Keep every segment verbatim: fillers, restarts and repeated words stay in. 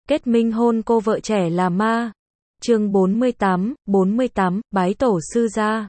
Kết minh hôn cô vợ trẻ là ma. Chương bốn mươi tám, bốn mươi tám, bái tổ sư ra.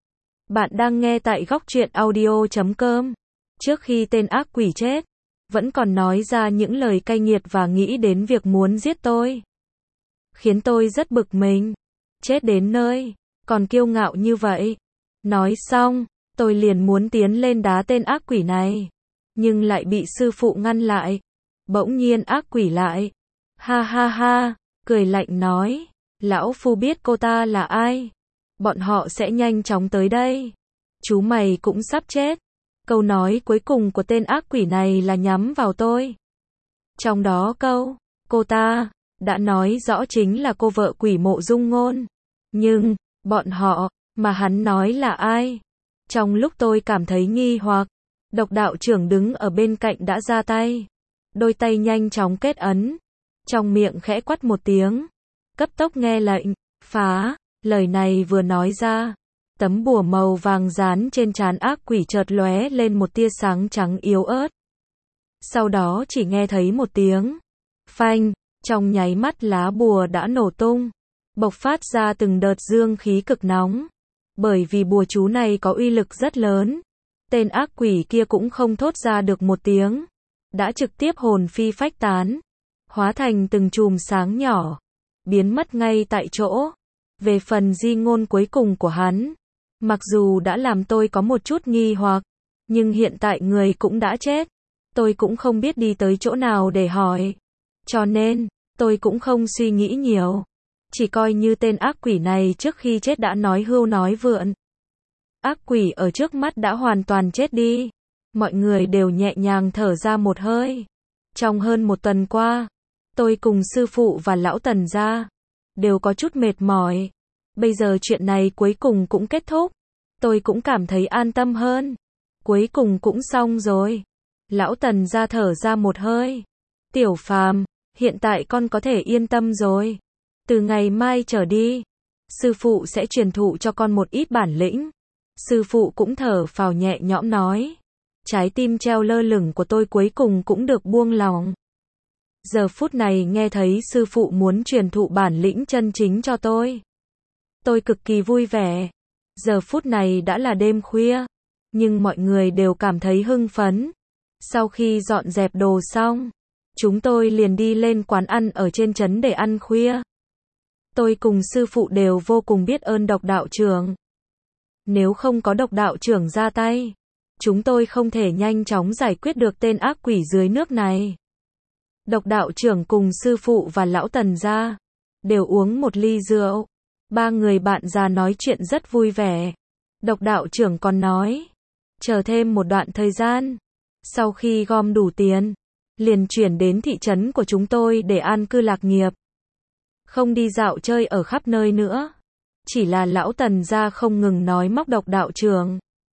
Bạn đang nghe tại góc truyện audio chấm com. Trước khi tên ác quỷ chết, vẫn còn nói ra những lời cay nghiệt và nghĩ đến việc muốn giết tôi. Khiến tôi rất bực mình. Chết đến nơi, còn kiêu ngạo như vậy. Nói xong, tôi liền muốn tiến lên đá tên ác quỷ này. Nhưng lại bị sư phụ ngăn lại. Bỗng nhiên ác quỷ lại. Ha ha ha, cười lạnh nói. Lão phu biết cô ta là ai. Bọn họ sẽ nhanh chóng tới đây. Chú mày cũng sắp chết. Câu nói cuối cùng của tên ác quỷ này là nhắm vào tôi. Trong đó câu, cô ta, đã nói rõ chính là cô vợ quỷ Mộ Dung Ngôn. Nhưng, bọn họ, mà hắn nói là ai? Trong lúc tôi cảm thấy nghi hoặc, Độc đạo trưởng đứng ở bên cạnh đã ra tay. Đôi tay nhanh chóng kết ấn. Trong miệng khẽ quát một tiếng. Cấp tốc nghe lệnh, phá. Lời này vừa nói ra, tấm bùa màu vàng dán trên trán ác quỷ chợt lóe lên một tia sáng trắng yếu ớt. Sau đó chỉ nghe thấy một tiếng phanh, trong nháy mắt lá bùa đã nổ tung, bộc phát ra từng đợt dương khí cực nóng. Bởi vì bùa chú này có uy lực rất lớn, tên ác quỷ kia cũng không thốt ra được một tiếng, đã trực tiếp hồn phi phách tán, hóa thành từng chùm sáng nhỏ, biến mất ngay tại chỗ. Về phần di ngôn cuối cùng của hắn, mặc dù đã làm tôi có một chút nghi hoặc, nhưng hiện tại người cũng đã chết, tôi cũng không biết đi tới chỗ nào để hỏi. Cho nên, tôi cũng không suy nghĩ nhiều, chỉ coi như tên ác quỷ này trước khi chết đã nói hưu nói vượn. Ác quỷ ở trước mắt đã hoàn toàn chết đi, mọi người đều nhẹ nhàng thở ra một hơi. Trong hơn một tuần qua, tôi cùng sư phụ và lão Tần gia đều có chút mệt mỏi. Bây giờ chuyện này cuối cùng cũng kết thúc, tôi cũng cảm thấy an tâm hơn. Cuối cùng cũng xong rồi. Lão Tần gia thở ra một hơi. Tiểu Phàm, hiện tại con có thể yên tâm rồi. Từ ngày mai trở đi, sư phụ sẽ truyền thụ cho con một ít bản lĩnh. Sư phụ cũng thở phào nhẹ nhõm nói. Trái tim treo lơ lửng của tôi cuối cùng cũng được buông lỏng. Giờ phút này nghe thấy sư phụ muốn truyền thụ bản lĩnh chân chính cho tôi, tôi cực kỳ vui vẻ. Giờ phút này đã là đêm khuya, nhưng mọi người đều cảm thấy hưng phấn. Sau khi dọn dẹp đồ xong, chúng tôi liền đi lên quán ăn ở trên trấn để ăn khuya. Tôi cùng sư phụ đều vô cùng biết ơn Độc đạo trưởng. Nếu không có Độc đạo trưởng ra tay, chúng tôi không thể nhanh chóng giải quyết được tên ác quỷ dưới nước này. Độc đạo trưởng cùng sư phụ và lão Tần gia đều uống một ly rượu. Ba người bạn già nói chuyện rất vui vẻ. Độc đạo trưởng còn nói, chờ thêm một đoạn thời gian, sau khi gom đủ tiền, liền chuyển đến thị trấn của chúng tôi để an cư lạc nghiệp. Không đi dạo chơi ở khắp nơi nữa. Chỉ là lão Tần gia không ngừng nói móc Độc đạo trưởng.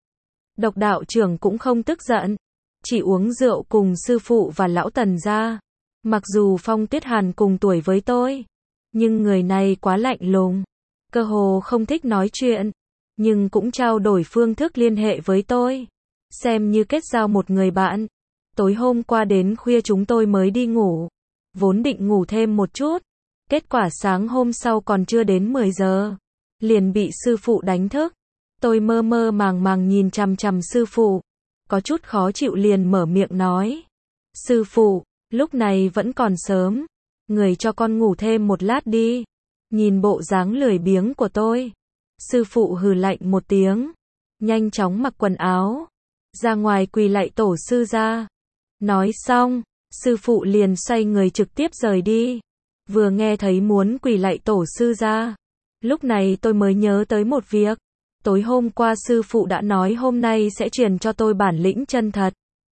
Độc đạo trưởng cũng không tức giận, chỉ uống rượu cùng sư phụ và lão Tần gia. Mặc dù Phong Tuyết Hàn cùng tuổi với tôi, nhưng người này quá lạnh lùng, cơ hồ không thích nói chuyện, nhưng cũng trao đổi phương thức liên hệ với tôi, xem như kết giao một người bạn. Tối hôm qua đến khuya chúng tôi mới đi ngủ, vốn định ngủ thêm một chút, kết quả sáng hôm sau còn chưa đến mười giờ, liền bị sư phụ đánh thức. Tôi mơ mơ màng màng nhìn chằm chằm sư phụ, có chút khó chịu liền mở miệng nói, sư phụ, lúc này vẫn còn sớm, người cho con ngủ thêm một lát đi. Nhìn bộ dáng lười biếng của tôi, sư phụ hừ lạnh một tiếng, nhanh chóng mặc quần áo, ra ngoài quỳ lạy tổ sư ra. Nói xong, sư phụ liền xoay người trực tiếp rời đi. Vừa nghe thấy muốn quỳ lạy tổ sư ra, lúc này tôi mới nhớ tới một việc. Tối hôm qua sư phụ đã nói hôm nay sẽ truyền cho tôi bản lĩnh chân thật.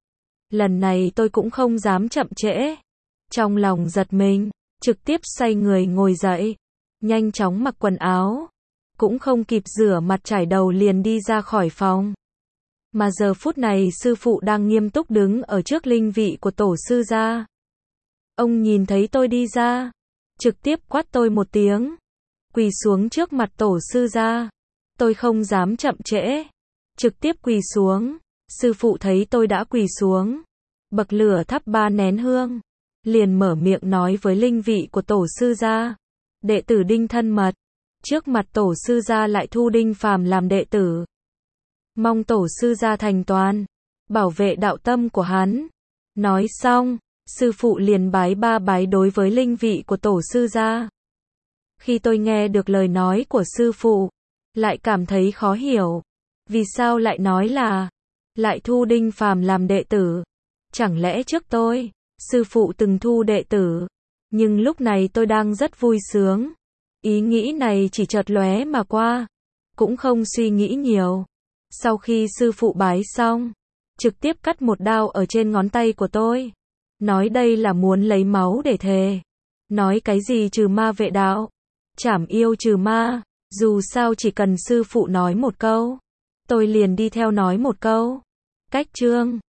Lần này tôi cũng không dám chậm trễ. Trong lòng giật mình, trực tiếp xoay người ngồi dậy, nhanh chóng mặc quần áo, cũng không kịp rửa mặt chải đầu liền đi ra khỏi phòng. Mà giờ phút này sư phụ đang nghiêm túc đứng ở trước linh vị của tổ sư gia. Ông nhìn thấy tôi đi ra, trực tiếp quát tôi một tiếng, quỳ xuống trước mặt tổ sư gia. Tôi không dám chậm trễ, trực tiếp quỳ xuống. Sư phụ thấy tôi đã quỳ xuống, bậc lửa thắp ba nén hương, liền mở miệng nói với linh vị của tổ sư gia. Đệ tử Đinh thân mật, trước mặt tổ sư gia lại thu Đinh Phàm làm đệ tử. Mong tổ sư gia thành toàn, bảo vệ đạo tâm của hắn. Nói xong, sư phụ liền bái ba bái đối với linh vị của tổ sư gia. Khi tôi nghe được lời nói của sư phụ, lại cảm thấy khó hiểu. Vì sao lại nói là, lại thu Đinh Phàm làm đệ tử? Chẳng lẽ trước tôi, sư phụ từng thu đệ tử? Nhưng lúc này tôi đang rất vui sướng. Ý nghĩ này chỉ chợt lóe mà qua, cũng không suy nghĩ nhiều. Sau khi sư phụ bái xong, trực tiếp cắt một đao ở trên ngón tay của tôi. Nói đây là muốn lấy máu để thề. Nói cái gì trừ ma vệ đạo, trảm yêu trừ ma. Dù sao chỉ cần sư phụ nói một câu, tôi liền đi theo nói một câu. Cách chương